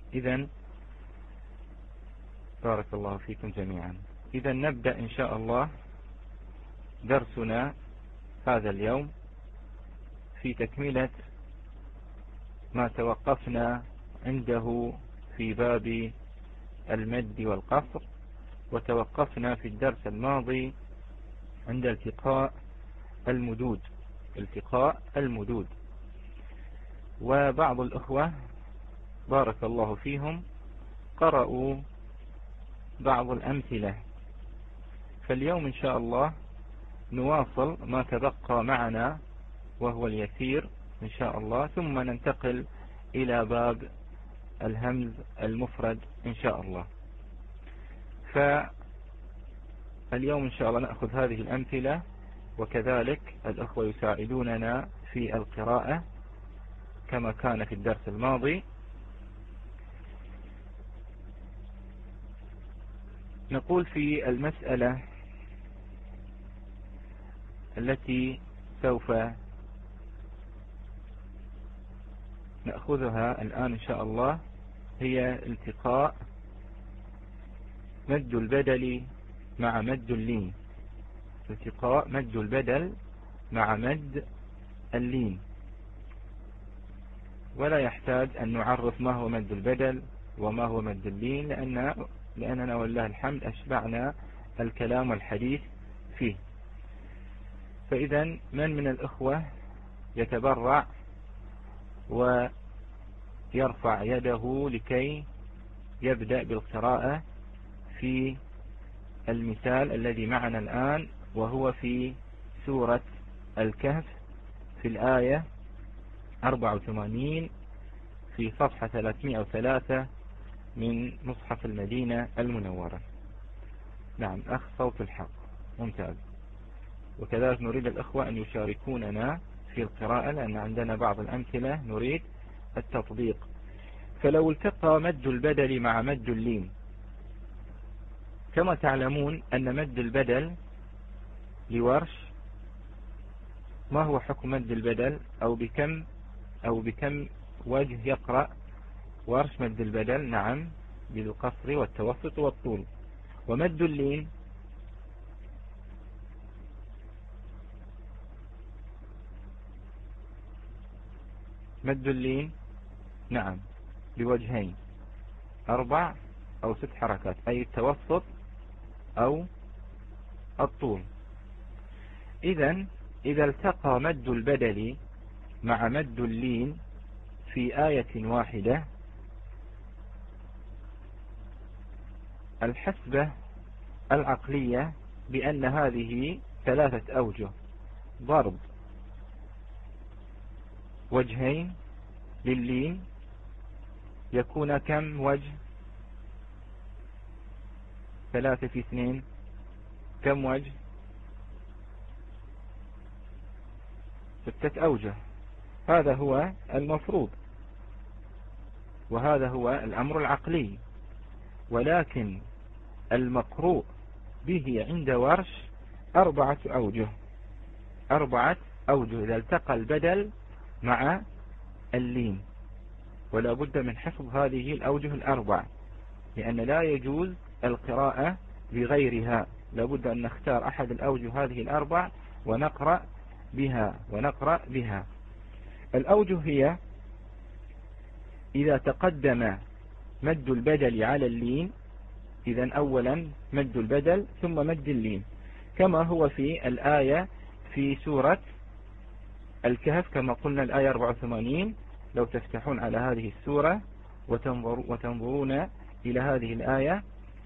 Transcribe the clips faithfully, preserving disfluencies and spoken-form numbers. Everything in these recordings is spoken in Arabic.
إذن بارك الله فيكم جميعا. إذن نبدأ إن شاء الله درسنا هذا اليوم في تكملة ما توقفنا عنده في باب المد والقصر، وتوقفنا في الدرس الماضي عند التقاء المدود التقاء المدود وبعض الأخوة بارك الله فيهم قرأوا بعض الأمثلة، فاليوم إن شاء الله نواصل ما تبقى معنا وهو اليسير إن شاء الله، ثم ننتقل إلى باب الهمز المفرد إن شاء الله. فاليوم إن شاء الله نأخذ هذه الأمثلة، وكذلك الأخوة يساعدوننا في القراءة كما كان في الدرس الماضي. نقول في المسألة التي سوف نأخذها الآن إن شاء الله هي التقاء مد البدل مع مد اللين التقاء مد البدل مع مد اللين ولا يحتاج أن نعرف ما هو مد البدل وما هو مد اللين، لأن لأننا والله الحمد أشبعنا الكلام والحديث فيه. فإذا من من الإخوة يتبرع ويرفع يده لكي يبدأ بالقراءة في المثال الذي معنا الآن، وهو في سورة الكهف في الآية أربعة وثمانين في صفحة ثلاثمائة وثلاثة من مصحف المدينة المنورة. نعم أخ صوت الحق ممتاز. وكذلك نريد الأخوة أن يشاركوننا في القراءة، لأن عندنا بعض الأمثلة نريد التطبيق. فلو التقى مد البدل مع مد اللين، كما تعلمون أن مد البدل لورش، ما هو حكم مد البدل أو بكم أو بكم وجه يقرأ ورش مد البدل؟ نعم بالقصر والتوسط والطول. ومد اللين مد اللين نعم بوجهين، أربع أو ست حركات، أي التوسط أو الطول. إذن إذا التقى مد البدل مع مد اللين في آية واحدة، الحسبة العقلية بأن هذه ثلاثة أوجه، ضرب وجهين لللين يكون كم وجه؟ ثلاثة في اثنين كم وجه؟ ستة أوجه. هذا هو المفروض وهذا هو الأمر العقلي، ولكن المقروء به عند ورش أربعة أوجه أربعة أوجه إذا التقى البدل مع اللين، ولا بد من حفظ هذه الأوجه الأربع، لأن لا يجوز القراءة بغيرها، لا بد أن نختار أحد الأوجه هذه الأربع ونقرأ بها ونقرأ بها. الأوجه هي إذا تقدم مد البدل على اللين، إذن أولا مد البدل ثم مد اللين، كما هو في الآية في سورة الكهف كما قلنا الآية أربعة وثمانين. لو تفتحون على هذه السورة وتنظر وتنظرون إلى هذه الآية: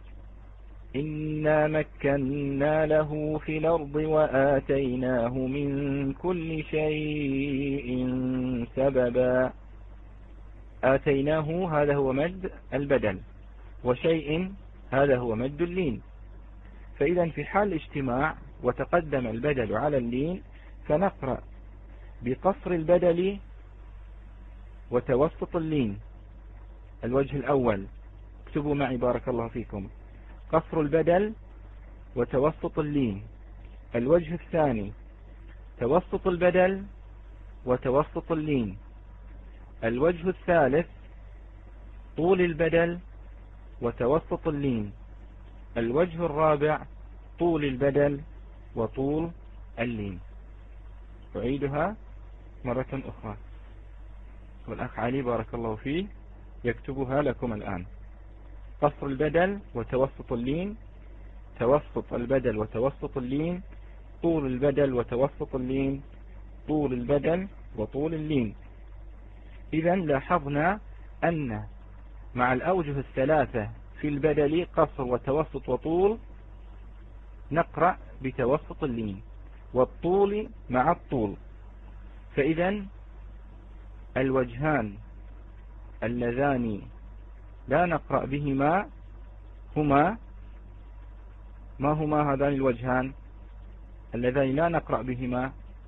إنا مكنا له في الأرض وآتيناه من كل شيء سببا. آتيناه هذا هو مد البدل، وشيء هذا هو مد اللين. فإذا في حال اجتماع وتقدم البدل على اللين فنقرأ بقصر البدل وتوسط اللين. الوجه الأول اكتبوا معي بارك الله فيكم: قصر البدل وتوسط اللين. الوجه الثاني توسط البدل وتوسط اللين. الوجه الثالث طول البدل وتوسط اللين. الوجه الرابع طول البدل وطول اللين. أعيدها مرة أخرى، والأخ علي بارك الله فيه يكتبها لكم الآن. قصر البدل وتوسط اللين، توسط البدل وتوسط اللين، طول البدل وتوسط اللين، طول البدل وطول اللين. إذا لاحظنا أن مع الأوجه الثلاثة في البدل قصر وتوسط وطول نقرأ بتوسط اللين، والطول مع الطول. فإذا الوجهان اللذان لا نقرأ بهما هما ما هما هذان الوجهان اللذان لا نقرأ بهما؟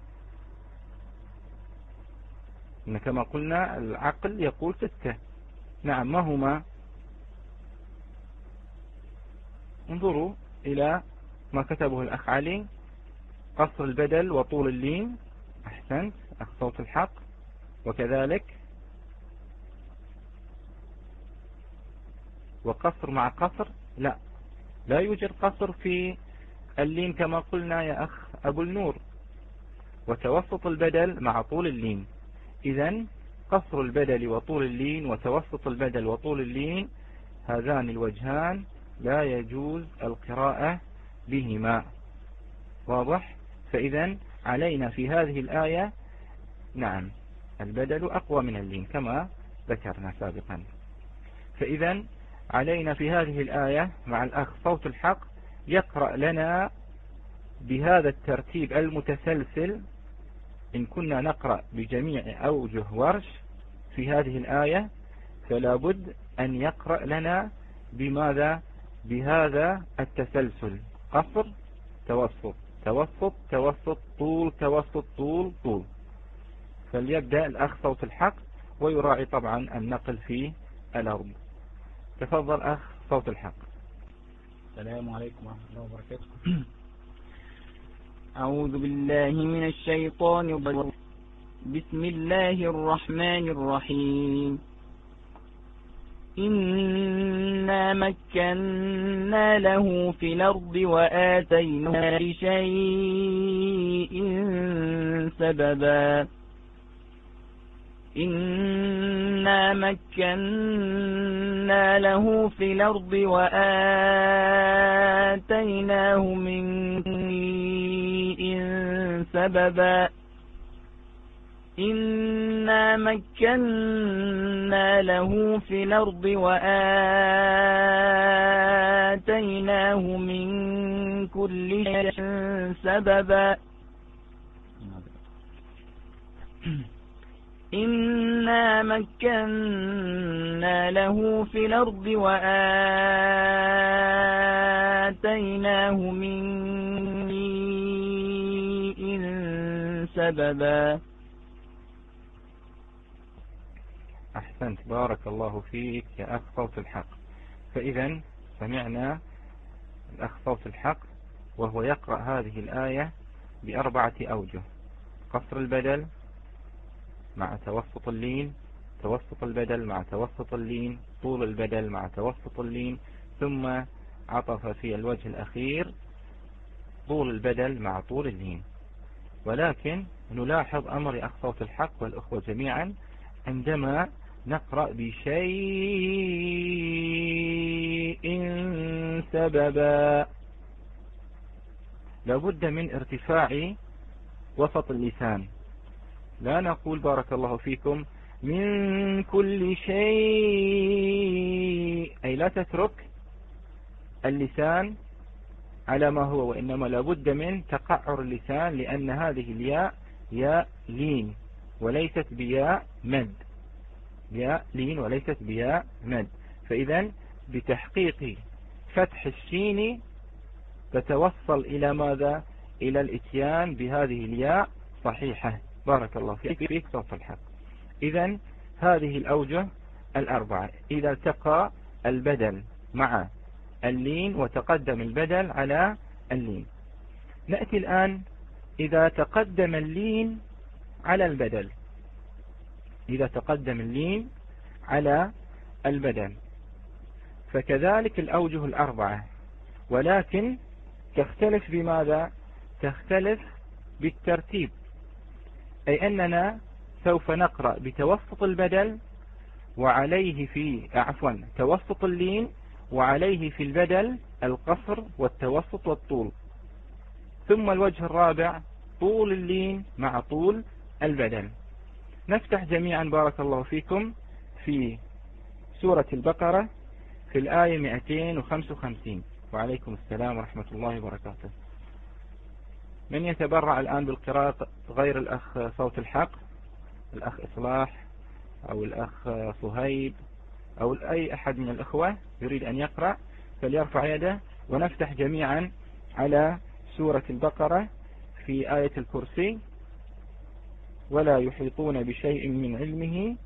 إن كما قلنا العقل يقول ستة. نعم، ما هما؟ انظروا إلى ما كتبه الأخ علي. قصر البدل وطول اللين. أحسنت أخ صوت الحق. وكذلك وقصر مع قصر. لا لا يوجد قصر في اللين كما قلنا يا أخ أبو النور. وتوسط البدل مع طول اللين. إذن قصر البدل وطول اللين وتوسط البدل وطول اللين هذان الوجهان لا يجوز القراءة بهما. واضح؟ فإذا علينا في هذه الآية نعم البدل أقوى من اللين كما ذكرنا سابقا. فإذا علينا في هذه الآية مع الأخ صوت الحق يقرأ لنا بهذا الترتيب المتسلسل. إن كنا نقرأ بجميع أوجه ورش في هذه الآية فلا بد أن يقرأ لنا بماذا؟ بهذا التسلسل: قصر توسط توسط توسط طول توسط طول طول. فليبدأ الأخ صوت الحق ويراعي طبعا النقل في الأرض. تفضل أخ صوت الحق. السلام عليكم ورحمة الله وبركاته. أعوذ بالله من الشيطان الرجيم. بسم الله الرحمن الرحيم. إنا مكنا له في الأرض وآتيناه لشيء سببا. إنا مكنا له في الأرض وآتيناه من شيء سببا. إنا مكنا له في الأرض وآتيناه من كل شيء سببا. إنا مكنا له في الأرض وآتيناه من شيء سببا. أحسنت بارك الله فيك يا أخ صوت الحق. فإذا سمعنا الأخ صوت الحق وهو يقرأ هذه الآية بأربعة أوجه: قصر البدل مع توسط اللين، توسط البدل مع توسط اللين، طول البدل مع توسط اللين، ثم عطف في الوجه الأخير طول البدل مع طول اللين. ولكن نلاحظ أمر أخ صوت الحق والأخوة جميعا عندما نقرأ بشيء سببا لابد من ارتفاع وسط اللسان. لا نقول بارك الله فيكم من كل شيء، أي لا تترك اللسان على ما هو، وإنما لابد من تقعر اللسان، لأن هذه الياء ياء لين وليست بياء مد، ياء لين وليست بياء مد. فإذا بتحقيق فتح الشين تتوصل إلى ماذا؟ إلى الاتيان بهذه الياء صحيحة. بارك الله فيك فيك صوت الحق. إذا هذه الأوجه الأربعة إذا التقى البدل مع اللين وتقدم البدل على اللين. نأتي الآن إذا تقدم اللين على البدل. إذا تقدم اللين على البدل. فكذلك الأوجه الأربعة، ولكن تختلف بماذا؟ تختلف بالترتيب، أي أننا سوف نقرأ بتوسط البدل وعليه في عفوا توسط اللين وعليه في البدل القصر والتوسط والطول. ثم الوجه الرابع طول اللين مع طول البدل. نفتح جميعا بارك الله فيكم في سورة البقرة في الآية مئتين وخمسة وخمسين. وعليكم السلام ورحمة الله وبركاته. من يتبرع الآن بالقراءة غير الأخ صوت الحق، الأخ إصلاح أو الأخ صهيب أو أي أحد من الأخوة يريد أن يقرأ فليرفع يده، ونفتح جميعا على سورة البقرة في آية الكرسي. ولا يحيطون بشيء من علمه.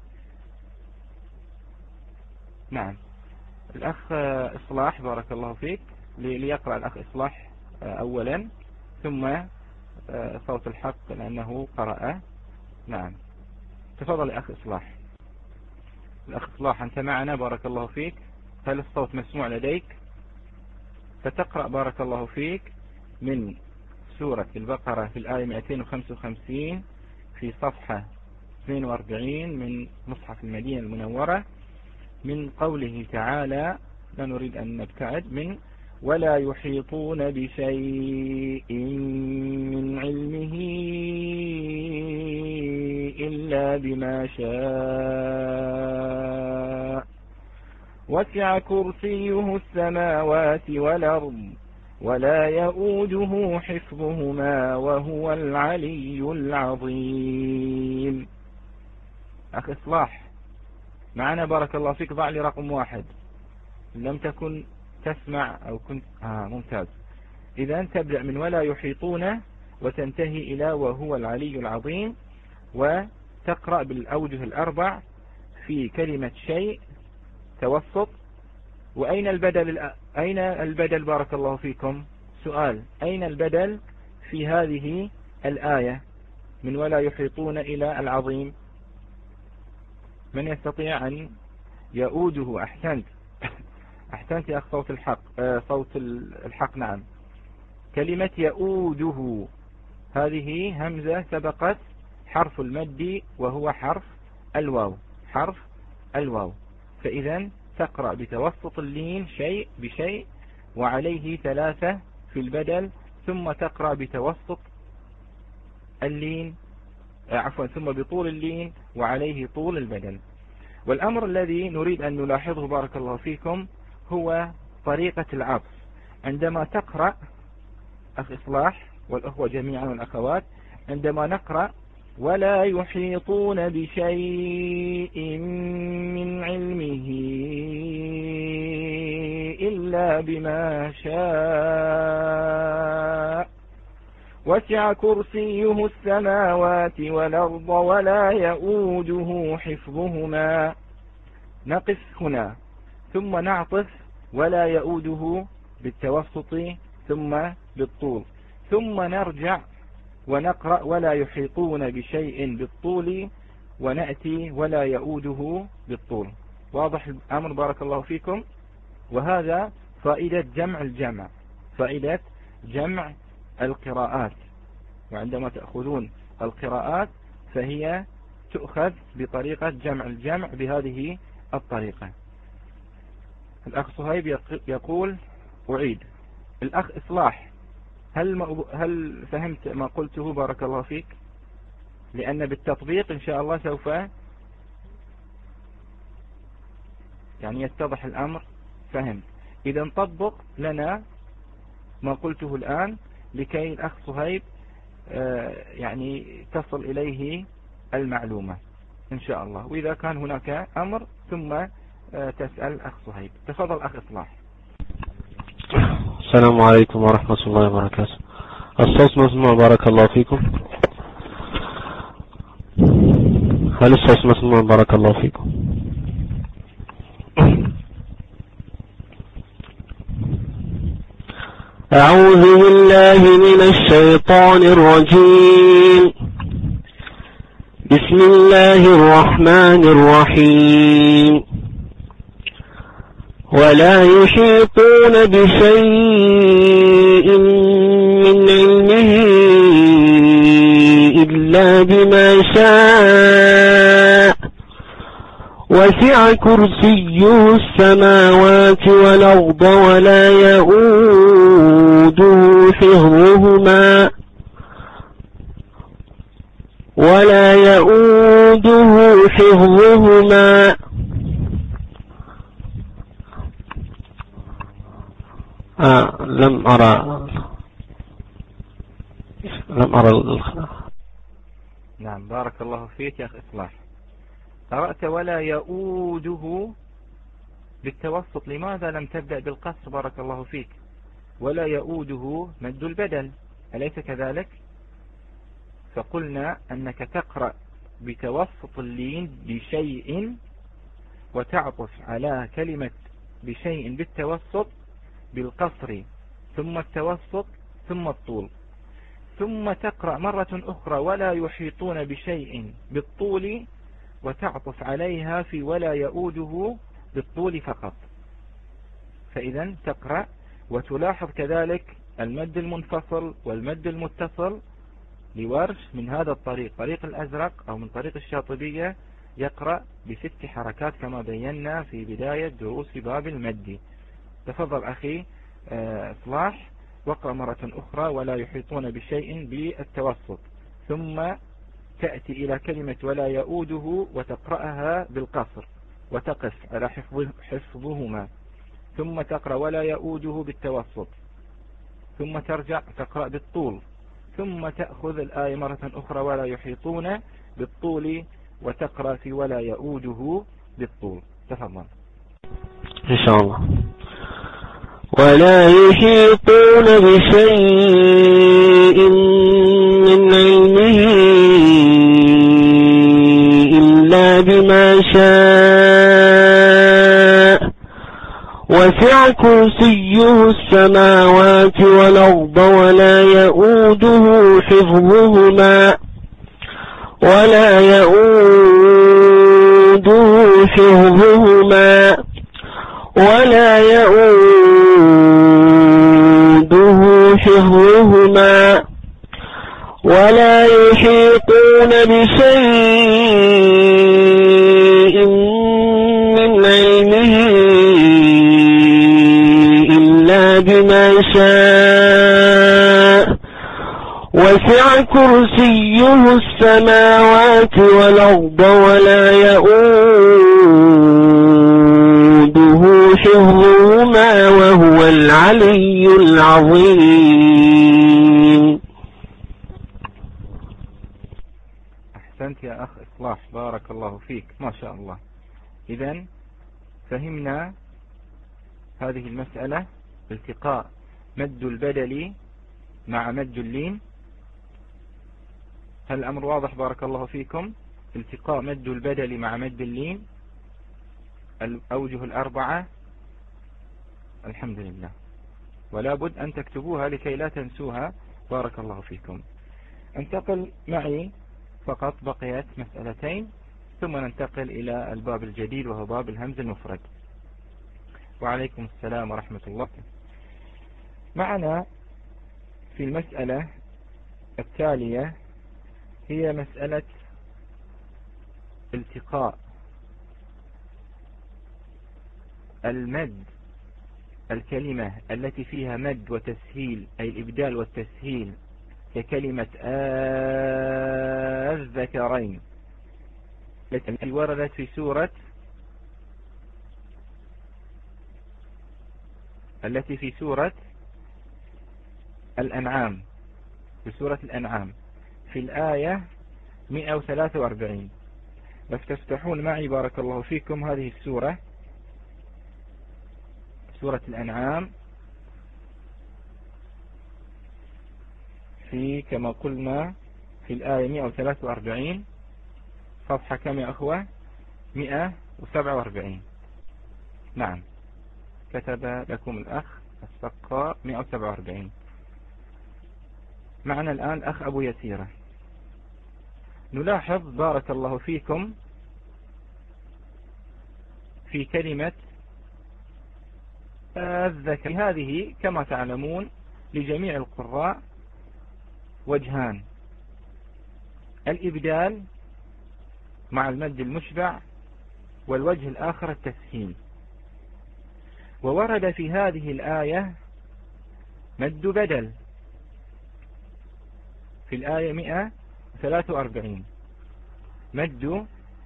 نعم، الأخ إصلاح بارك الله فيك ليقرأ الأخ إصلاح أولا ثم صوت الحق لأنه قرأ. نعم تفضل يا أخ إصلاح. الأخ إصلاح أنت معنا بارك الله فيك، هل الصوت مسموع لديك؟ فتقرأ بارك الله فيك من سورة البقرة في الآية مئتين وخمسة وخمسين في صفحة اثنين وأربعين من مصحف المدينة المنورة، من قوله تعالى، لا نريد أن نبتعد، من ولا يحيطون بشيء من علمه إلا بما شاء وسع كرسيه السماوات والأرض ولا يؤوده حفظهما وهو العلي العظيم. أخي إصلاح معنا بارك الله فيك، ضع لي رقم واحد لم تكن تسمع أو كنت آه ممتاز. إذا تبدأ من ولا يحيطون وتنتهي إلى وهو العلي العظيم، وتقرأ بالأوجه الأربع في كلمة شيء توسط. وأين البدل؟ أين البدل بارك الله فيكم؟ سؤال، أين البدل في هذه الآية من ولا يحيطون إلى العظيم؟ من يستطيع أن يؤوده؟ أحسنت أحسنت يا أخ صوت الحق آه صوت الحق. نعم، كلمة يؤوده هذه همزة سبقت حرف المد وهو حرف الواو، حرف الواو. فإذا تقرأ بتوسط اللين شيء بشيء وعليه ثلاثة في البدل، ثم تقرأ بتوسط اللين عفوا ثم بطول اللين وعليه طول البدل. والأمر الذي نريد أن نلاحظه بارك الله فيكم هو طريقة العطف. عندما تقرأ أخ إصلاح والأخوة جميعا والأخوات، عندما نقرأ ولا يحيطون بشيء من علمه إلا بما شاء وسع كرسيه السماوات والأرض ولا يؤوده حفظهما، نقف هنا ثم نعطف ولا يؤوده بالتوسط ثم بالطول، ثم نرجع ونقرأ ولا يحيطون بشيء بالطول ونأتي ولا يؤوده بالطول. واضح الأمر بارك الله فيكم؟ وهذا فائدة جمع الجمع، فائدة جمع القراءات. وعندما تأخذون القراءات فهي تؤخذ بطريقة جمع الجمع بهذه الطريقة. الأخ صهيب يقول أعيد. الأخ إصلاح هل هل فهمت ما قلته بارك الله فيك؟ لأن بالتطبيق إن شاء الله سوف يعني يتضح الأمر. فهم؟ إذا نطبق لنا ما قلته الآن لكي الأخ صهيب يعني تصل إليه المعلومة إن شاء الله. وإذا كان هناك أمر ثم تسأل أخ صهيب. تفضل أخ إصلاح. السلام عليكم ورحمة الله وبركاته. الصوت مسموع بارك الله فيكم؟ هل الصوت مسموع بارك الله فيكم؟ أعوذ بالله من الشيطان الرجيم. بسم الله الرحمن الرحيم. ولا يحيطون بشيء من علمه إلا بما شاء وسع كرسيه السماوات والأرض ولا يؤوده حفظهما ولا يؤوده حفظهما آه لم أرى لم أرى الخلاف. نعم بارك الله فيك يا أخي إصلاح. قرأت ولا يؤوده بالتوسط، لماذا لم تبدأ بالقصر؟ بارك الله فيك. ولا يؤوده مد البدل أليس كذلك؟ فقلنا أنك تقرأ بتوسط اللين بشيء وتعطف على كلمة بشيء بالتوسط بالقصر ثم التوسط ثم الطول، ثم تقرأ مرة أخرى ولا يحيطون بشيء بالطول وتعطف عليها في ولا يؤوده بالطول فقط. فإذا تقرأ وتلاحظ كذلك المد المنفصل والمد المتصل لورش من هذا الطريق، طريق الأزرق أو من طريق الشاطبية يقرأ بست حركات كما بينا في بداية دروس باب المد. تفضل أخي إصلاح واقرأ مرة أخرى ولا يحيطون بشيء بالتوسط، ثم تأتي إلى كلمة ولا يؤوده وتقرأها بالقصر وتقف على حفظهما، ثم تقرأ ولا يؤوده بالتوسط، ثم ترجع تقرأ بالطول، ثم تأخذ الآية مرة أخرى ولا يحيطون بالطول وتقرأ في ولا يؤوده بالطول. تفضل. إن شاء الله. ولا يحيطون بشيء من علمه إلا بما شاء وسع كرسيه السماوات والأرض ولا يؤوده حفظهما ولا يؤوده حفظهما ولا يؤوده حفظهما ولا يحيطون بشيء من علمه إلا بما شاء وسع كرسيه السماوات والأرض ولا يؤوده حفظهما وهو العلي العظيم. أحسنت يا أخ إصلاح بارك الله فيك ما شاء الله. إذن فهمنا هذه المسألة، التقاء مد البدل مع مد اللين. هل الأمر واضح بارك الله فيكم؟ التقاء مد البدل مع مد اللين، الأوجه الأربعة. الحمد لله، ولا بد أن تكتبوها لكي لا تنسوها بارك الله فيكم. انتقل معي فقط بقيت مسألتين ثم ننتقل إلى الباب الجديد وهو باب الهمز المفرد. وعليكم السلام ورحمة الله. معنا في المسألة التالية هي مسألة التقاء المد، الكلمة التي فيها مد وتسهيل أي الإبدال والتسهيل ككلمة الذكرين التي وردت في سورة التي في سورة الأنعام في سورة الأنعام في الآية مئة وثلاثة وأربعين. بس تفتحون معي بارك الله فيكم هذه السورة، سورة الأنعام، في كما قلنا في الآية مئة وثلاثة وأربعين، صفحة كم يا أخوة؟ مئة وسبعة وأربعين. نعم كتب لكم الأخ السقاء مئة وسبعة وأربعين. معنا الآن أخ أبو يسيرة. نلاحظ بارك الله فيكم في كلمة الذكر. هذه كما تعلمون لجميع القراء وجهان: الإبدال مع المد المشبع، والوجه الآخر التسهيل. وورد في هذه الآية مد بدل في الآية مئة وثلاثة وأربعين، مد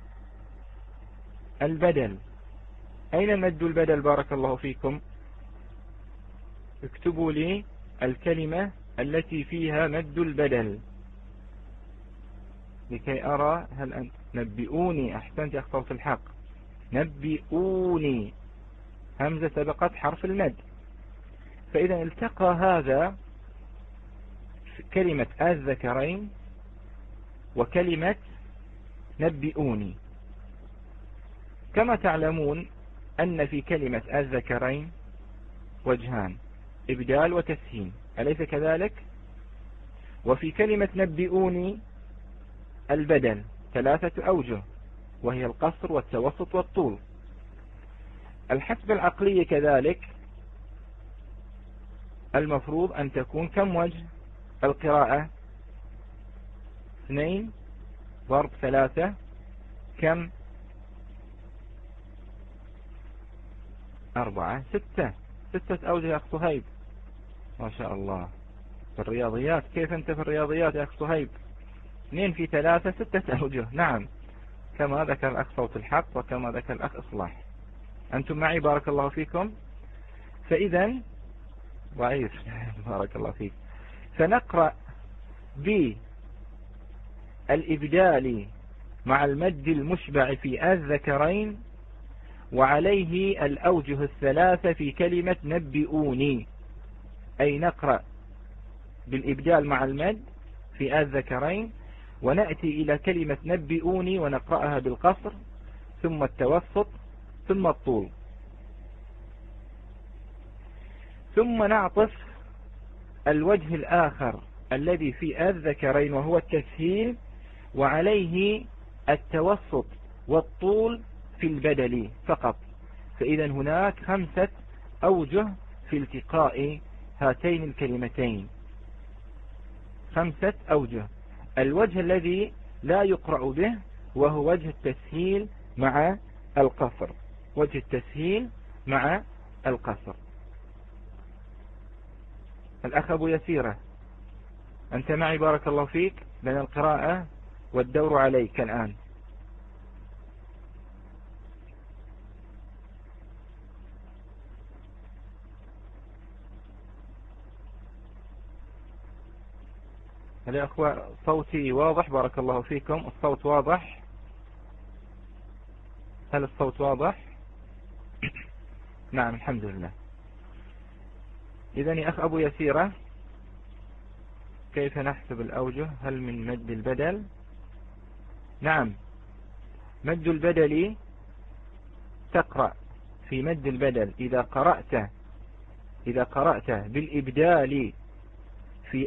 البدل. أين مد البدل بارك الله فيكم؟ اكتبوا لي الكلمة التي فيها مد البدل لكي أرى. هل أنت نبئوني؟ أحسنت يا أخ صوت الحق، نبئوني، همزة سبقت حرف المد. فإذا التقى هذا كلمة الذكرين وكلمة نبئوني. كما تعلمون أن في كلمة الذكرين وجهان: إبدال وتسهيل، أليس كذلك؟ وفي كلمة نبئوني البدل ثلاثة أوجه، وهي القصر والتوسط والطول. الحسب العقلي كذلك المفروض أن تكون كم وجه القراءة؟ اثنين ضرب ثلاثة كم؟ أربعة. ستة. ستة أوجه يا أخ صهيب، ما شاء الله في الرياضيات. كيف أنت في الرياضيات يا أخ صهيب؟ اثنين في ثلاثة ستة أوجه. نعم، كما ذكر الأخ صوت الحق وكما ذكر الأخ إصلاح. أنتم معي بارك الله فيكم. فإذا ضعيف بارك الله فيك. فنقرأ بالإبدال مع المد المشبع في الذكرين، وعليه الأوجه الثلاثة في كلمة نبئوني. أي نقرأ بالإبدال مع المد في الذكرين، ونأتي إلى كلمة نبئوني ونقرأها بالقصر ثم التوسط ثم الطول، ثم نعطف الوجه الآخر الذي في الذكرين وهو التسهيل، وعليه التوسط والطول في البدل فقط. فإذا هناك خمسة أوجه في التقاء هاتين الكلمتين، خمسة أوجه. الوجه الذي لا يقرأ به وهو وجه التسهيل مع القصر، وجه التسهيل مع القصر. الأخ أبو يسيرة، أنت معي بارك الله فيك، لنا القراءة والدور عليك الآن. هل يا أخوة صوتي واضح بارك الله فيكم؟ الصوت واضح؟ هل الصوت واضح؟ نعم الحمد لله. إذن يا أخ أبو يسيرة، كيف نحسب الأوجه؟ هل من مد البدل؟ نعم، مد البدل تقرأ في مد البدل إذا قرأت إذا قرأت بالإبدال في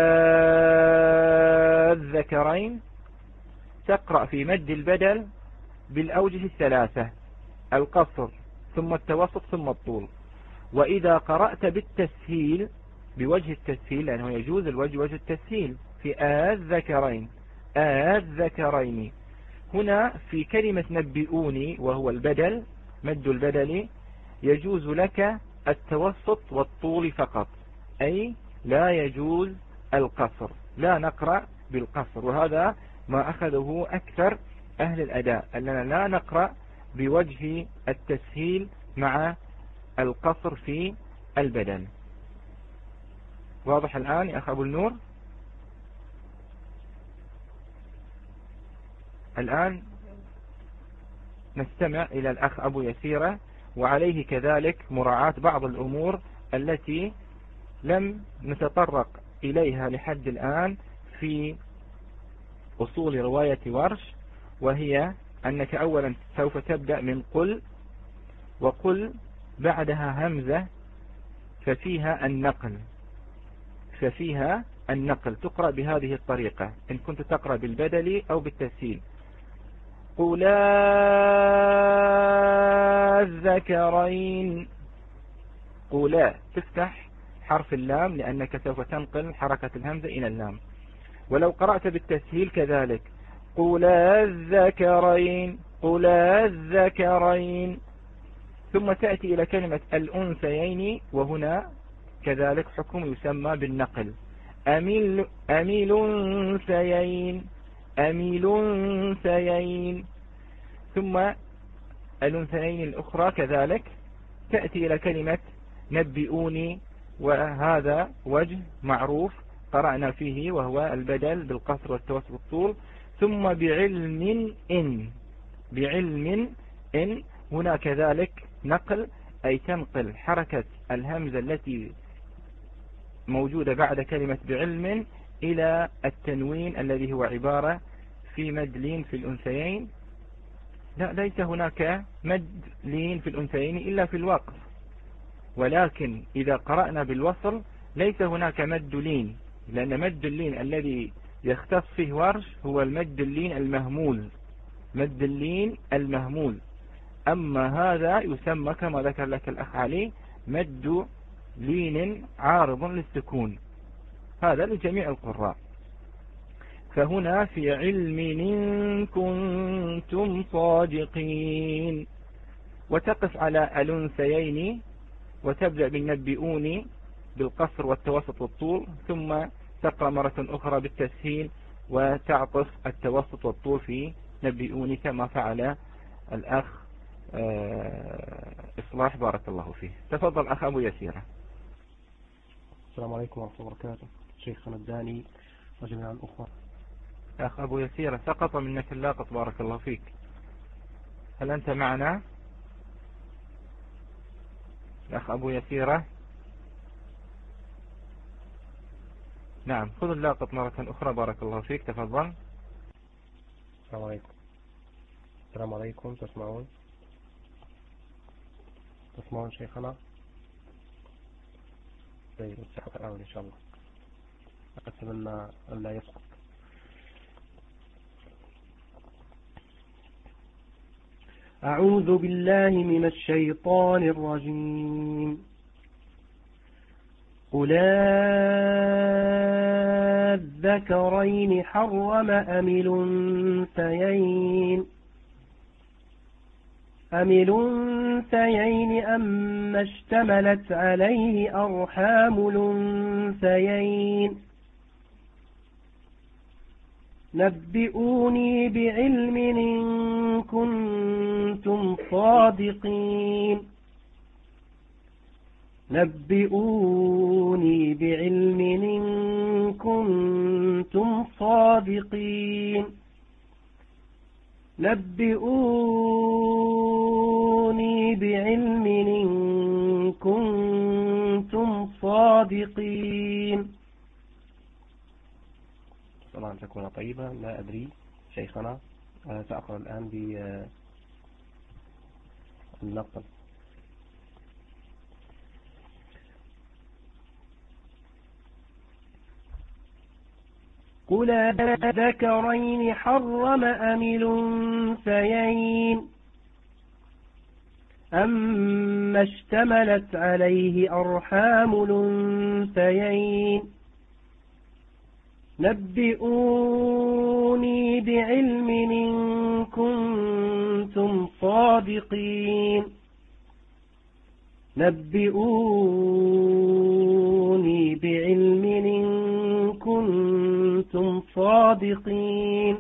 الذكرين تقرأ في مد البدل بالأوجه الثلاثة: القصر ثم التوسط ثم الطول. وإذا قرأت بالتسهيل بوجه التسهيل، لأنه يجوز الوجه وجه التسهيل في الذكرين الذكرين هنا في كلمة نبئوني وهو البدل، مد البدل، يجوز لك التوسط والطول فقط، أي لا يجوز القصر، لا نقرأ بالقصر. وهذا ما أخذه أكثر أهل الأداء، أننا لا نقرأ بوجه التسهيل مع القصر في البدل. واضح الآن يا أخ أبو النور؟ الآن نستمع إلى الأخ أبو يسيرة، وعليه كذلك مراعاة بعض الأمور التي لم نتطرق إليها لحد الآن في أصول رواية ورش، وهي أنك أولا سوف تبدأ من قل، وقل بعدها همزة ففيها النقل ففيها النقل تقرأ بهذه الطريقة إن كنت تقرأ بالبدل أو بالتسهيل: قُلَا الذَّكَرَيْنِ. قولا تفتح حرف اللام لأنك سوف تنقل حركة الهمزة إلى اللام. ولو قرأت بالتسهيل كذلك قولا الذكرين قولا الذكرين، ثم تأتي إلى كلمة الأنثيين، وهنا كذلك حكم يسمى بالنقل. أميل أميل أنثيين أميل أنثيين. ثم الأنثيين الأخرى كذلك تأتي إلى كلمة نبئوني، وهذا وجه معروف قرأنا فيه وهو البدل بالقصر والتوسط والطول. ثم بعلم إن بعلم إن، هنا كذلك نقل، أي تنقل حركة الهمزة التي موجودة بعد كلمة بعلم إلى التنوين الذي هو عبارة في مد لين في الأنثيين. لا، ليس هناك مد لين في الأنثيين إلا في الوقف، ولكن إذا قرأنا بالوصل ليس هناك مد لين، لأن مد اللين الذي يختص فيه ورش هو المد اللين المهمول، مد اللين المهمول. أما هذا يسمى كما ذكر لك الأخ علي مد لين عارض للسكون، هذا لجميع القراء. فهنا في علم إن كنتم صادقين، وتقف على الأنثيين وتبدأ بالنبئوني بالقصر والتوسط والطول، ثم تقرأ مرة أخرى بالتسهيل وتعطف التوسط والطول في نبئوني كما فعل الأخ إصلاح بارك الله فيه. تفضل أخ أبو يسيرة. السلام عليكم ورحمة الله وبركاته. شيخنا الداني وجميع الأخوة. أخ أبو يسيرة سقط منك اللاقط بارك الله فيك، هل أنت معنا؟ الأخ أبو يسيرة، نعم خذ اللاقط مرة أخرى بارك الله فيك، تفضل. السلام عليكم. السلام عليكم. تسمعون تسمعون شيخنا؟ طيب نسحب الآن إن شاء الله، أتمنى أن لا يسقط. أعوذ بالله من الشيطان الرجيم. قل الذكرين حرم أم الأنثيين أم الأنثيين أم اشتملت عليه أرحام الأنثيين نبئوني بعلم إن كنتم صادقين نبئوني بعلم إن كنتم صادقين نبئوني بعلم إن كنتم صادقين. طبعا تكون طيبة. لا أدري شيخنا، سأقرأ الآن بالنقل. قل الذكرين حرم أم الأنثيين أم اشتملت عليه أرحام الأنثيين نبئوني بعلم إن كنتم صادقين نبئوني بعلم إن كنتم صادقين.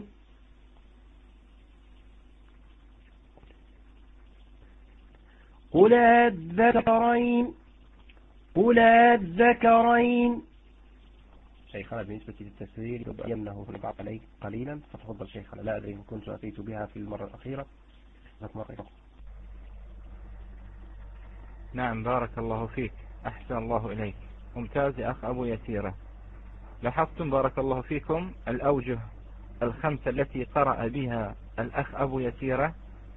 قل الذكرين قل الذكرين. شيخنا بالنسبة للتسهيل بينه في بعض عليك قليلا، فتفضل شيخنا. لا أدري إن كنت أتيت بها في المرة الأخيرة. نعم بارك الله فيك، أحسن الله إليك، ممتاز يا أخ أبو يسيرة. لاحظتم بارك الله فيكم الأوجه الخمسة التي قرأ بها الأخ أبو يسيرة؟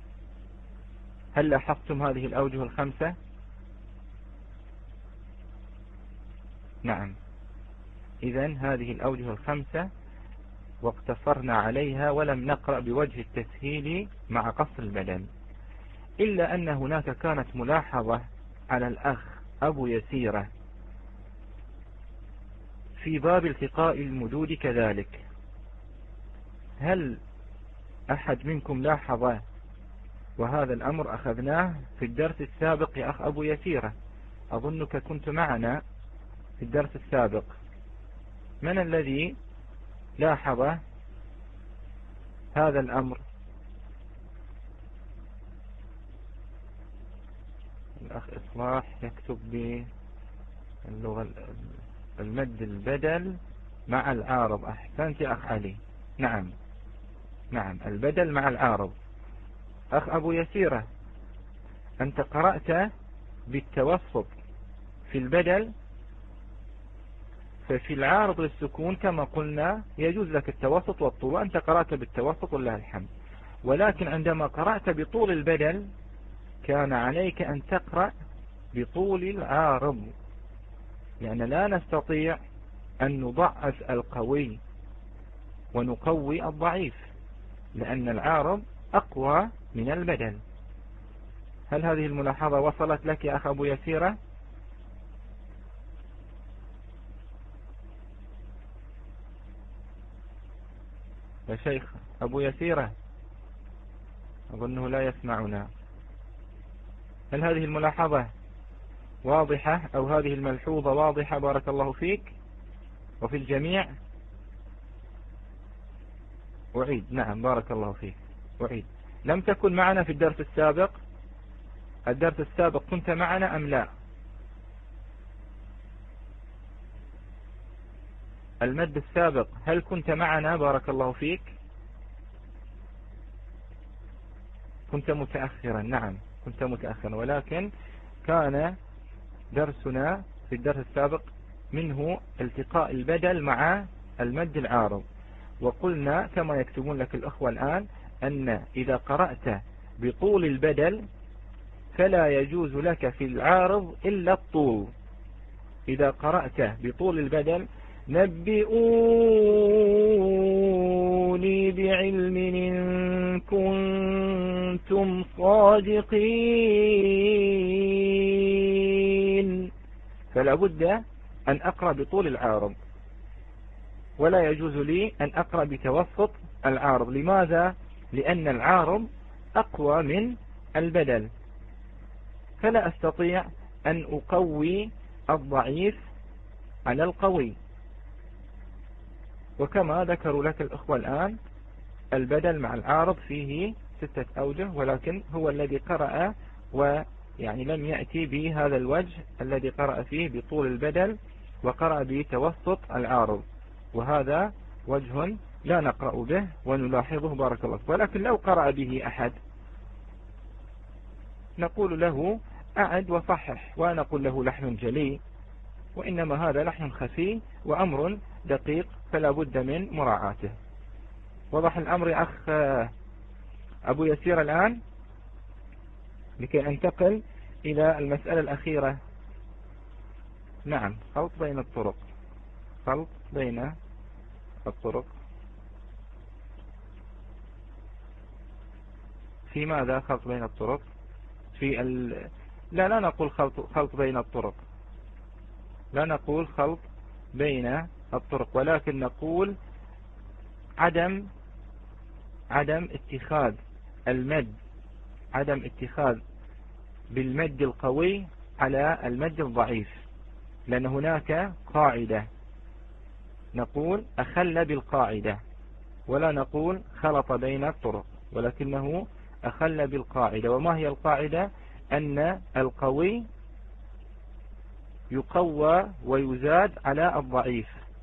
هل لاحظتم هذه الأوجه الخمسة؟ نعم، إذن هذه الأوجه الخمسة واقتصرنا عليها ولم نقرأ بوجه التسهيل مع قصر البدل، إلا أن هناك كانت ملاحظة على الأخ أبو يسيرة. في باب التقاء المدود كذلك، هل أحد منكم لاحظ، وهذا الأمر أخذناه في الدرس السابق يا أخ أبو يسيرة، أظنك كنت معنا في الدرس السابق، من الذي لاحظ هذا الأمر؟ الأخ إصلاح يكتب باللغة المد البدل مع العارض. أحسنت يا أخ علي. نعم نعم البدل مع العارض. أخ أبو يسيرة، أنت قرأت بالتوسط في البدل، ففي العارض للسكون كما قلنا يجوز لك التوسط والطول، وأنت قرأت بالتوسط والله الحمد. ولكن عندما قرأت بطول البدل كان عليك أن تقرأ بطول العارض، لأن لا نستطيع أن نضعف القوي ونقوي الضعيف، لأن العارض أقوى من البدل. هل هذه الملاحظة وصلت لك يا أخ أبو يسيرة؟ يا شيخ أبو يسيرة، أظنه لا يسمعنا. هل هذه الملاحظة واضحة أو هذه الملحوظة واضحة؟ بارك الله فيك. وفي الجميع أعيد. نعم بارك الله فيك. أعيد. لم تكن معنا في الدرس السابق؟ الدرس السابق كنت معنا أم لا؟ المد السابق هل كنت معنا؟ بارك الله فيك. كنت متأخرا. نعم كنت متأخرا، ولكن كان درسنا في الدرس السابق منه التقاء البدل مع المد العارض، وقلنا كما يكتبون لك الأخوة الآن أن إذا قرأت بطول البدل فلا يجوز لك في العارض إلا الطول. إذا قرأت بطول البدل نبئوني بعلم إن كنتم صادقين، فلا بد أن أقرأ بطول العارض، ولا يجوز لي أن أقرأ بتوسط العارض. لماذا؟ لأن العارض أقوى من البدل، فلا أستطيع أن أقوي الضعيف على القوي. وكما ذكروا لك الأخوة الآن البدل مع العارض فيه ستة أوجه، ولكن هو الذي قرأ ويعني لم يأتي بهذا الوجه الذي قرأ فيه بطول البدل وقرأ بتوسط العارض، وهذا وجه لا نقرأ به ونلاحظه بارك الله. ولكن لو قرأ به أحد نقول له أعد وصحح، ونقول له لحن جلي، وإنما هذا لحن خفي وأمر دقيق فلا بد من مراعاته. وضح الأمر يا أخ أبو يسير الآن، لكي أنتقل إلى المسألة الأخيرة. نعم خلط بين الطرق. خلط بين الطرق في ماذا؟ خلط بين الطرق في ال... لا لا نقول خلط, خلط بين الطرق، لا نقول خلط بين الطرق، ولكن نقول عدم عدم اتخاذ المد عدم اتخاذ بالمد القوي على المد الضعيف، لأن هناك قاعدة نقول أخل بالقاعدة، ولا نقول خلط بين الطرق، ولكنه أخل بالقاعدة. وما هي القاعدة؟ أن القوي يقوى ويزاد على الضعيف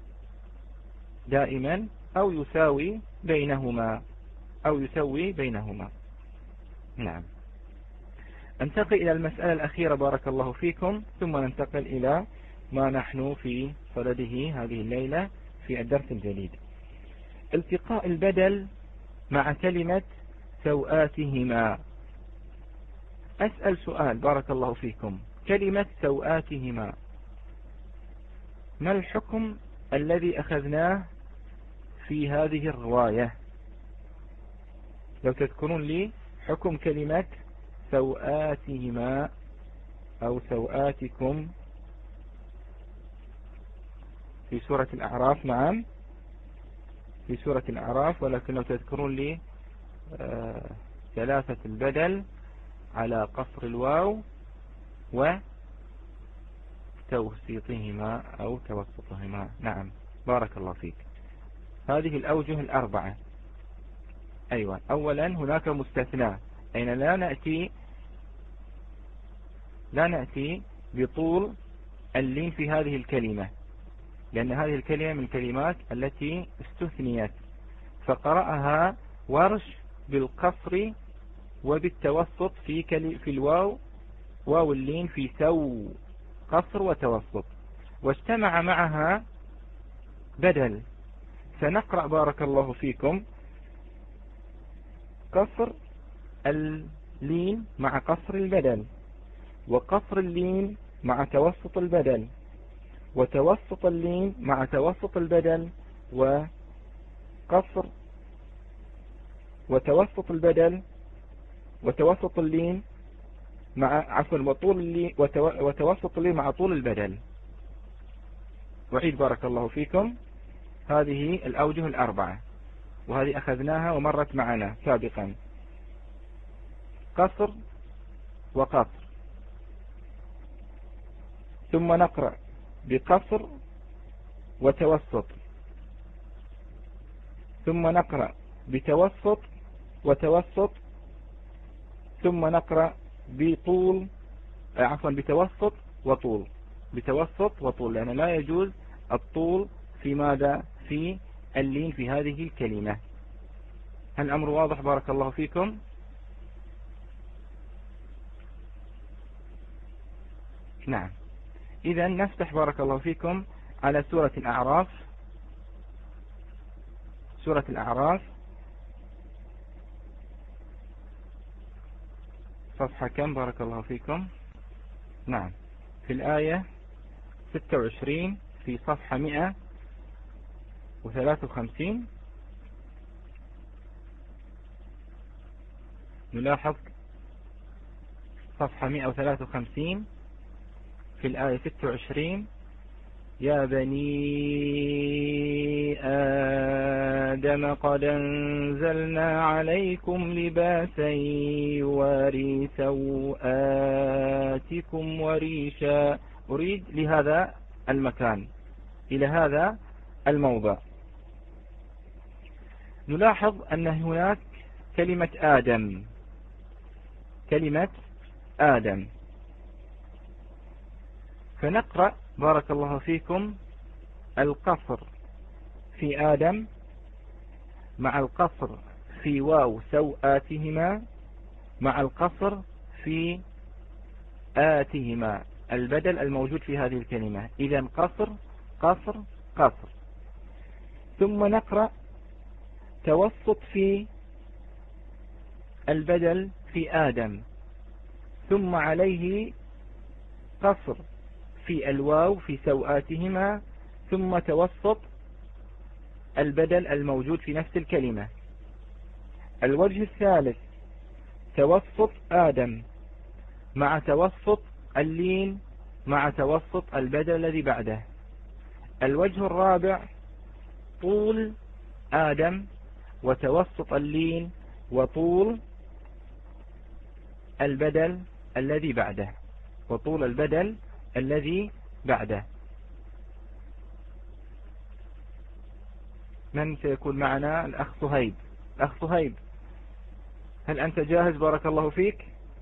دائما، أو يساوي بينهما أو يسوي بينهما. نعم. انتقل إلى المسألة الأخيرة بارك الله فيكم، ثم ننتقل إلى ما نحن في صدده هذه الليلة في الدرس الجديد. التقاء البدل مع كلمة سوآتهما. أسأل سؤال بارك الله فيكم، كلمة سوآتهما ما الحكم الذي أخذناه في هذه الرواية؟ لو تذكرون لي حكم كلمة سوآتهما أو سوآتكم في سورة الأعراف. نعم في سورة الأعراف، ولكن لو تذكرون لي آه ثلاثة البدل على قصر الواو وتوسيطهما أو توسطهما. نعم بارك الله فيك. هذه الأوجه الأربعة. أيوة. أولا هناك مستثنى، أين لا نأتي لا نأتي بطول اللين في هذه الكلمة، لأن هذه الكلمة من الكلمات التي استثنيت، فقرأها ورش بالقصر وبالتوسط في كلي في الواو، واو اللين في سو قصر وتوسط، واجتمع معها بدل. سنقرأ بارك الله فيكم قصر اللين مع قصر البدل، وقصر اللين مع توسط البدل، وتوسط اللين مع توسط البدل، وقصر وتوسط البدل وتوسط اللين مع عفوا وطول اللين وتوسط اللين مع طول البدل. وعيد بارك الله فيكم. هذه الأوجه الأربعة، وهذه أخذناها ومرت معنا سابقا. قصر وقصر، ثم نقرأ بقصر وتوسط، ثم نقرأ بتوسط وتوسط، ثم نقرأ بطول عفوا بتوسط وطول، بتوسط وطول، لأن لا يجوز الطول في ماذا في اللين في هذه الكلمة. هل الأمر واضح بارك الله فيكم؟ نعم. إذا نفتح بارك الله فيكم على سورة الأعراف. سورة الأعراف صفحة كم بارك الله فيكم؟ نعم في الآية ستة وعشرين في صفحة مئة وثلاثة وخمسين. نلاحظ صفحة مئة وثلاثة وخمسين في الآية ستة وعشرين: يا بني آدم قد أنزلنا عليكم لباسا يواري سوآتكم وريشا. أريد لهذا المكان إلى هذا الموضع. نلاحظ أن هناك كلمة آدم، كلمة آدم، فنقرأ بارك الله فيكم القصر في آدم مع القصر في واو سوآتهما مع القصر في آتهما، البدل الموجود في هذه الكلمة. إذن قصر قصر قصر. ثم نقرأ توسط في البدل في آدم، ثم عليه قصر في الواو في سوآتهما، ثم توسط البدل الموجود في نفس الكلمة. الوجه الثالث توسط آدم مع توسط اللين مع توسط البدل الذي بعده. الوجه الرابع طول آدم وتوسط اللين وطول البدل الذي بعده وطول البدل الذي بعده. من سيكون معنا؟ الأخ صهيب. الأخ صهيب، هل أنت جاهز بارك الله فيك؟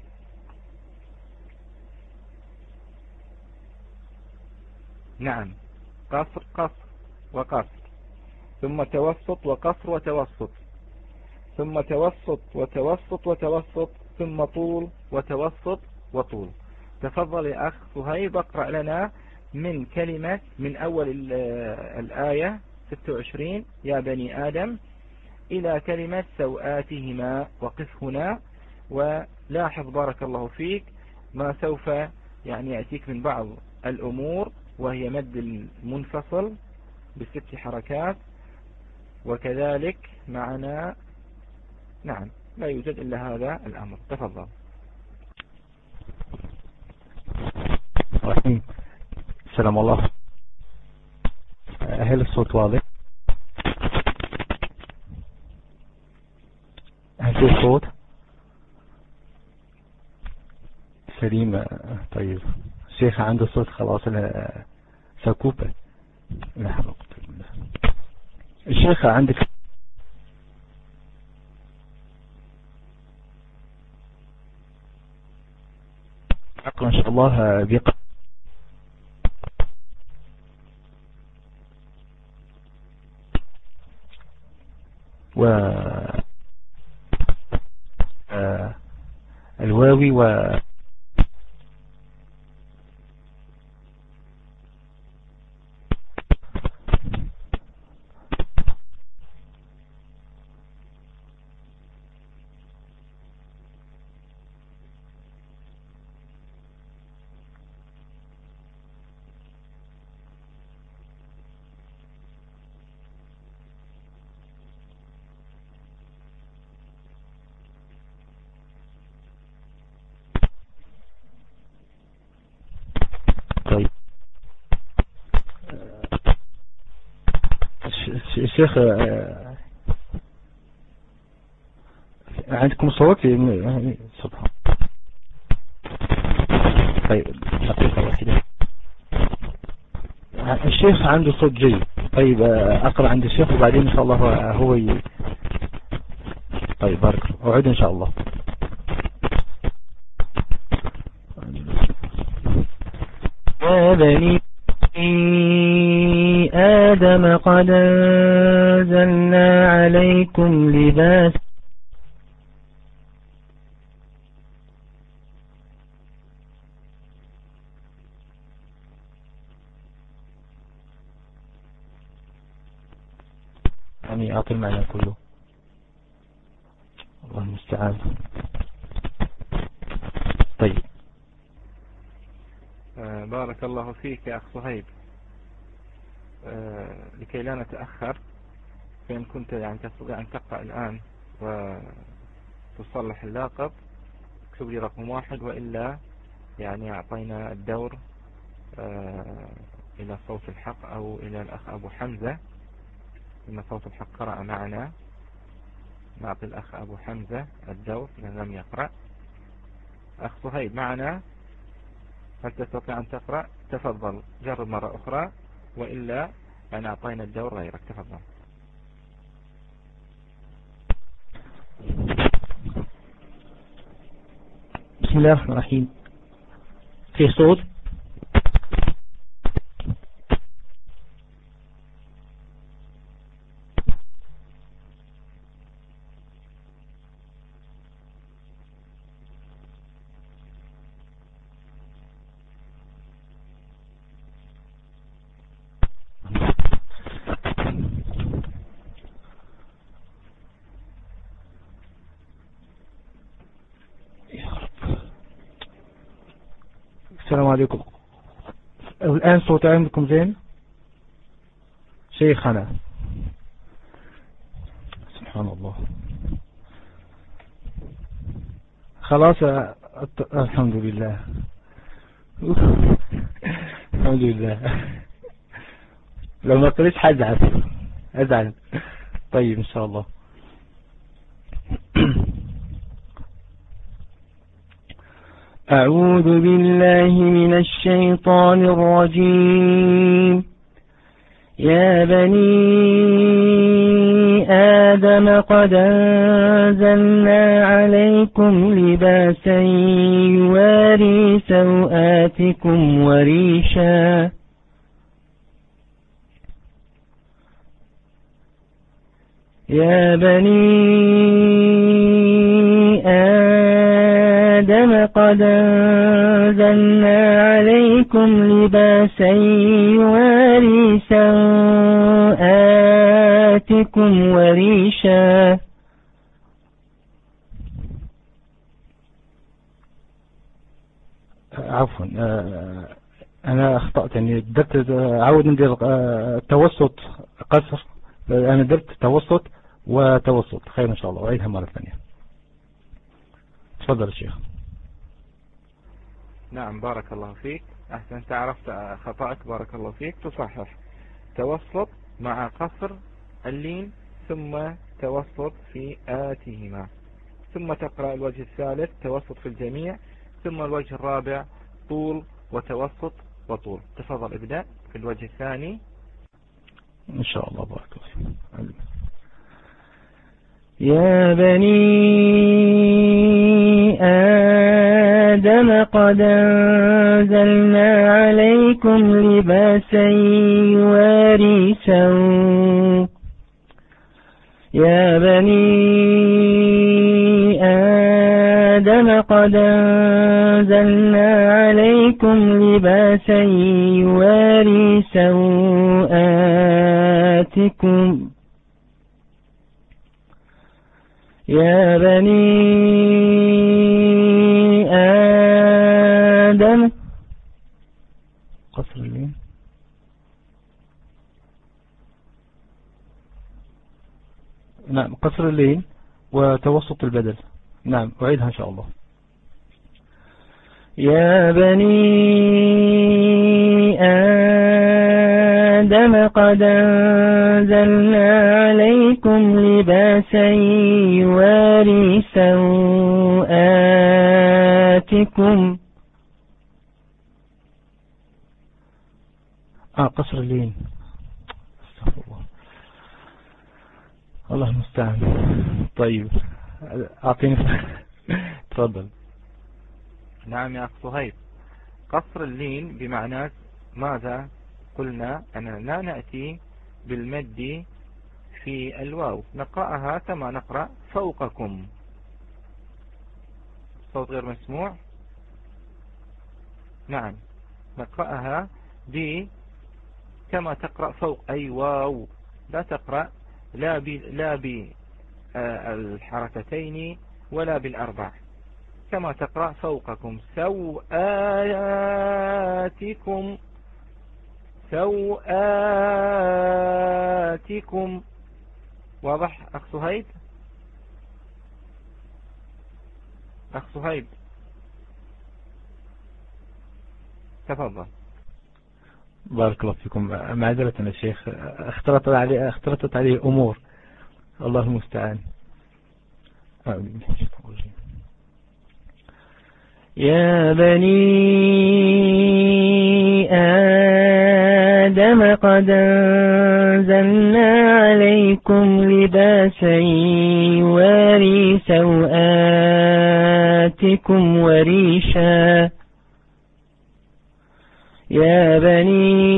نعم. قصر قصر وقصر، ثم توسط وقصر وتوسط، ثم توسط وتوسط وتوسط، ثم طول وتوسط وطول. تفضل يا أخ صهيب، اقرأ لنا من كلمة من أول الآية ستة وعشرين يا بني آدم إلى كلمة سوآتهما. وقف هنا ولاحظ بارك الله فيك ما سوف يعني يأتيك من بعض الأمور، وهي مد المنفصل بست حركات، وكذلك معنا نعم لا يوجد إلا هذا الأمر. تفضل. سلام الله. هل الصوت واضح؟ هل في صوت سليم؟ طيب الشيخ عنده صوت خلاص سكوبة. لا حول ولا قوة إلا بالله. الشيخ عندك أقرأ إن شاء الله بيقرأ و الواوي و طيب الشيخ عندكم صوت سبحان. طيب دقيقة واحدة. الشيخ عنده صوت جيد. طيب أقرأ عند الشيخ وبعدين إن شاء الله هو ي... طيب بارك الله. أعود إن شاء الله. يا بني آدم قد أنزلنا عليكم لباس يعني أعطي المعنى كله. الله المستعان. طيب آه بارك الله فيك يا أخ صهيب. آه لكي لا نتأخر، فإن كنت يعني تستطيع أن تقرأ الآن وتصلح اللاقط اكتب لي رقم واحد، وإلا يعني أعطينا الدور آه إلى صوت الحق أو إلى الأخ أبو حمزة، إن صوت الحق قرأ معنا. نعطي الأخ أبو حمزة الدور لأنه لم يقرأ. أخ صهيب معنا، هل تستطيع أن تقرأ؟ تفضل جرب مرة أخرى، وإلا يعني أعطينا الدور غيرك. تفضل. بسم الله الرحمن الرحيم. في صوت؟ السلام عليكم. الآن صوت عندكم زين؟ شيخنا سبحان الله. خلاص الحمد لله الحمد لله. لو ما قلت حزعل أزعل. طيب إن شاء الله. أعوذ بالله من الشيطان الرجيم. يا بني آدم قد أنزلنا عليكم لباسا يواري سوآتكم وريشا يا بني آدم قد أنزلنا عليكم لباسا يواري سوآتكم وريشا عفوا أنا أخطأت، يعني درت عاود ندير توسط قصر، أنا درت توسط وتوسط. خير إن شاء الله، وعيدها مرة ثانية. تفضل الشيخ. نعم بارك الله فيك. أحسن، تعرفت خطأك بارك الله فيك، تصحح توسط مع قصر اللين ثم توسط في آتهما، ثم تقرأ الوجه الثالث توسط في الجميع، ثم الوجه الرابع طول وتوسط وطول. تفضل ابدأ في الوجه الثاني إن شاء الله. بارك الله فيك. يا بني آدم قد أنزلنا عليكم لباسا يواري سوء يا بني آدم قد أنزلنا عليكم لباسا يواري سوآتكم يا بني آدم قصر اللين نعم قصر اللين وتوسط البدل. نعم أعيدها إن شاء الله. يا بني آدم قد أنزلنا عليكم لباسا يواري سوآتكم آه قصر اللين. استغفر الله، الله المستعان. طيب أعطيني تفضل. نعم يا أخ صهيب، قصر اللين بمعنى ماذا؟ قلنا أننا لا نأتي بالمد في الواو، نقرأها كما نقرأ فوقكم. صوت غير مسموع. نعم نقرأها ب كما تقرأ فوق أي واو، لا تقرأ لا ب لا بالحركتين ولا بالأربع، كما تقرأ فوقكم سوآتكم سوآتكم. واضح أخ صهيب؟ أخ صهيب تفضل. بارك الله فيكم. معذرة يا شيخ، اختلطت عليه اختلطت عليه أمور، الله المستعان. يا بني آدم قد أنزلنا عليكم لباسا يواري سوآتكم وريشا يا بني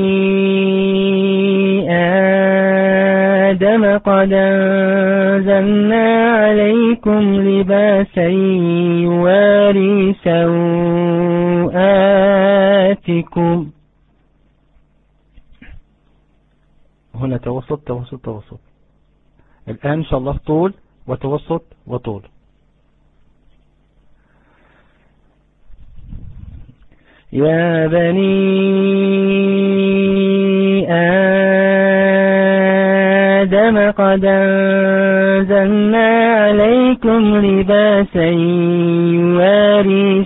آدم قد أنزلنا عليكم لباسا يواري سوآتكم. هنا توسط توسط توسط. الآن إن شاء الله طول وتوسط وطول. يا بني آدم قد أنزلنا عليكم لباسا يواري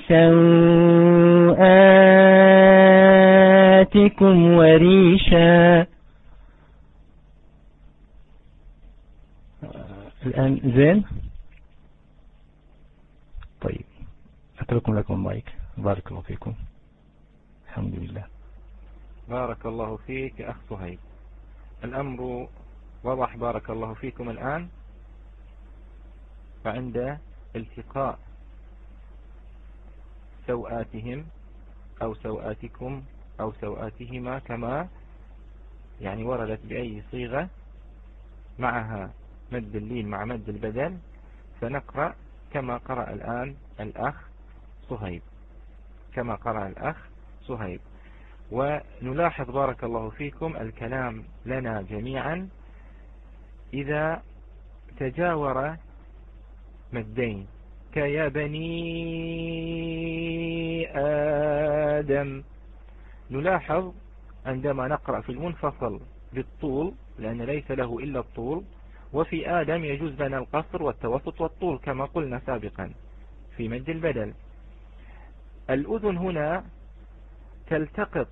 سوآتكم وريشا. الآن زين؟ طيب أتركم لكم المايك. بارك الله فيكم. الحمد لله. بارك الله فيك أخ صهيب، الأمر وضح بارك الله فيكم. الآن فعند التقاء سوآتهم أو سوآتكم أو سوآتهما كما يعني وردت بأي صيغة معها مد اللين مع مد البدل، فنقرأ كما قرأ الآن الأخ صهيب، كما قرأ الأخ صهيب. ونلاحظ بارك الله فيكم الكلام لنا جميعا إذا تجاور مدين كيا بني آدم، نلاحظ عندما نقرأ في المنفصل بالطول لأن ليس له إلا الطول، وفي آدم يجوز لنا القصر والتوسط والطول كما قلنا سابقا في مد البدل. الأذن هنا تلتقط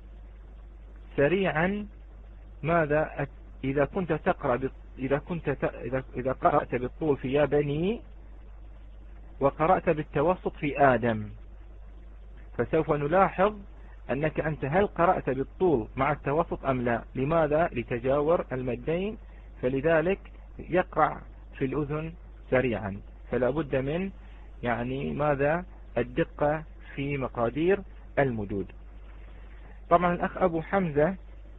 سريعا ماذا إذا كنت تقرأ إذا كنت إذا إذا قرأت بالطول في يا بني وقرأت بالتوسط في آدم، فسوف نلاحظ أنك أنت هل قرأت بالطول مع التوسط أم لا. لماذا؟ لتجاور المدين، فلذلك يقرأ في الأذن سريعا. فلا بد من يعني ماذا الدقة في مقادير المدود. طبعا الأخ أبو حمزة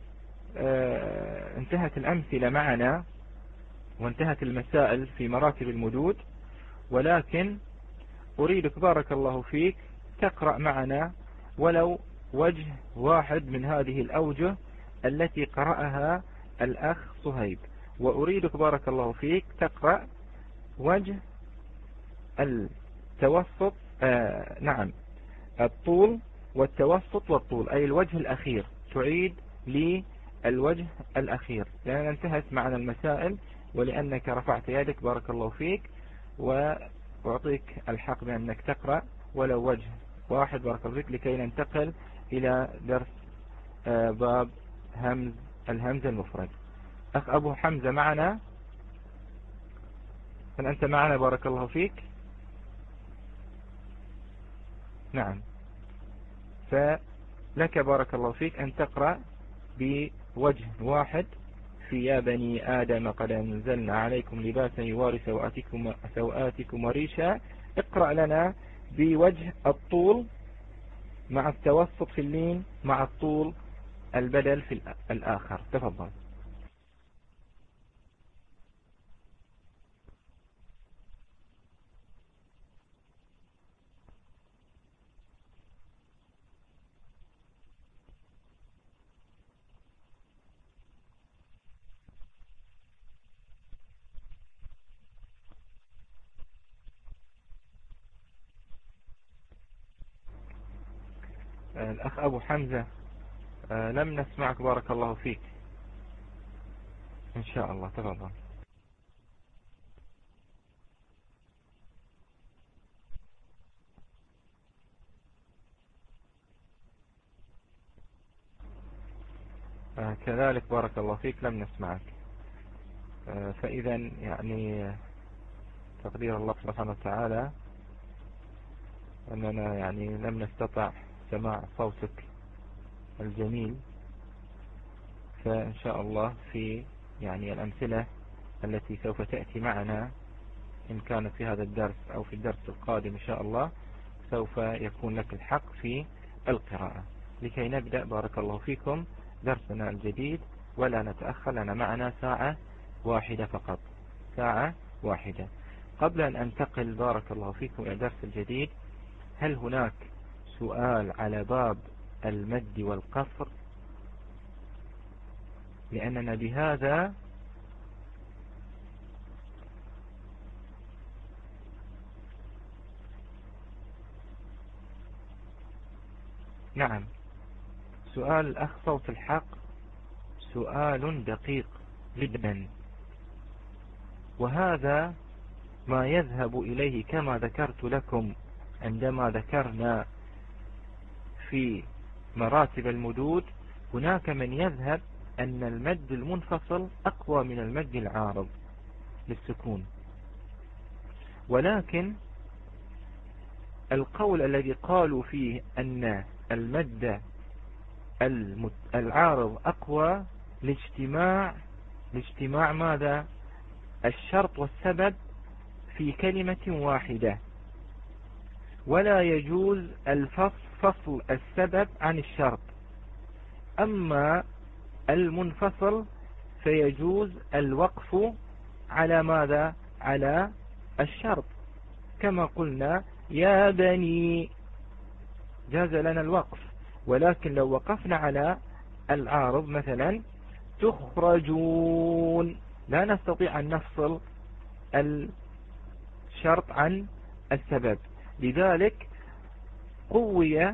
آه انتهت الأمثلة معنا وانتهت المسائل في مراتب المدود، ولكن أريدك بارك الله فيك تقرأ معنا ولو وجه واحد من هذه الأوجه التي قرأها الأخ صهيب، وأريدك بارك الله فيك تقرأ وجه التوسط آه نعم الطول والتوسط والطول، أي الوجه الأخير، تعيد لي الوجه الأخير، لأن انتهت معنا المسائل ولأنك رفعت يدك بارك الله فيك، وأعطيك الحق بأنك تقرأ ولو وجه واحد بارك الله فيك لكي ننتقل إلى درس آه باب همز الهمز المفرد. أخ أبو حمزة معنا؟ هل أنت معنا بارك الله فيك؟ نعم، فلك بارك الله فيك أن تقرأ بوجه واحد في يا بني آدم قد أنزلنا عليكم لباسا يواري سوآتكم, سوآتكم وريشا. اقرأ لنا بوجه الطول مع التوسط في اللين مع الطول البدل في الآخر. تفضل. الأخ أبو حمزة آه لم نسمعك بارك الله فيك. إن شاء الله تفضل. آه كذلك بارك الله فيك لم نسمعك. آه فإذا يعني تقدير الله سبحانه وتعالى أننا يعني لم نستطع سماع صوتك الجميل، فإن شاء الله في يعني الأمثلة التي سوف تأتي معنا إن كانت في هذا الدرس أو في الدرس القادم إن شاء الله سوف يكون لك الحق في القراءة. لكي نبدأ بارك الله فيكم درسنا الجديد ولا نتأخر، لنا معنا ساعة واحدة فقط، ساعة واحدة. قبل أن أنتقل بارك الله فيكم إلى الدرس الجديد، هل هناك سؤال على باب المد والقصر؟ لأننا بهذا نعم سؤال الأخ صوت الحق سؤال دقيق جدا، وهذا ما يذهب إليه كما ذكرت لكم عندما ذكرنا في مراتب المدود. هناك من يذهب أن المد المنفصل أقوى من المد العارض للسكون، ولكن القول الذي قالوا فيه أن المد العارض أقوى لاجتماع لاجتماع ماذا؟ الشرط والسبب في كلمة واحدة، ولا يجوز الفصل فصل السبب عن الشرط. أما المنفصل فيجوز الوقف على ماذا؟ على الشرط، كما قلنا يا بني جاز لنا الوقف، ولكن لو وقفنا على العارض مثلا تخرجون لا نستطيع أن نفصل الشرط عن السبب، لذلك قوي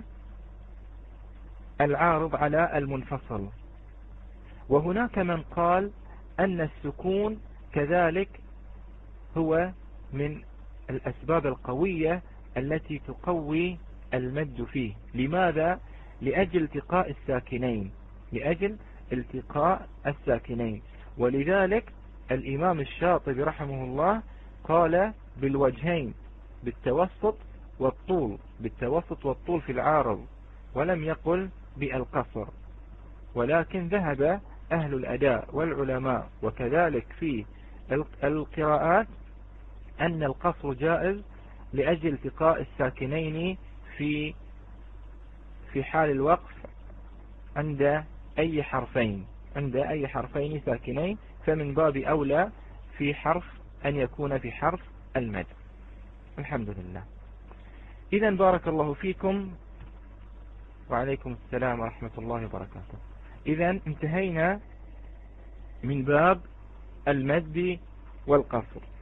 العارض على المنفصل. وهناك من قال أن السكون كذلك هو من الأسباب القوية التي تقوي المد فيه. لماذا؟ لأجل التقاء الساكنين لأجل التقاء الساكنين ولذلك الإمام الشاطبي رحمه الله قال بالوجهين، بالتوسط والطول، بالتوسط والطول في العارض، ولم يقل بالقصر. ولكن ذهب أهل الأداء والعلماء وكذلك في القراءات أن القصر جائز لأجل التقاء الساكنين في في حال الوقف عند أي حرفين عند أي حرفين ساكنين، فمن باب أولى في حرف أن يكون في حرف المد. الحمد لله. إذا بارك الله فيكم وعليكم السلام ورحمة الله وبركاته. إذا انتهينا من باب المد والقصر.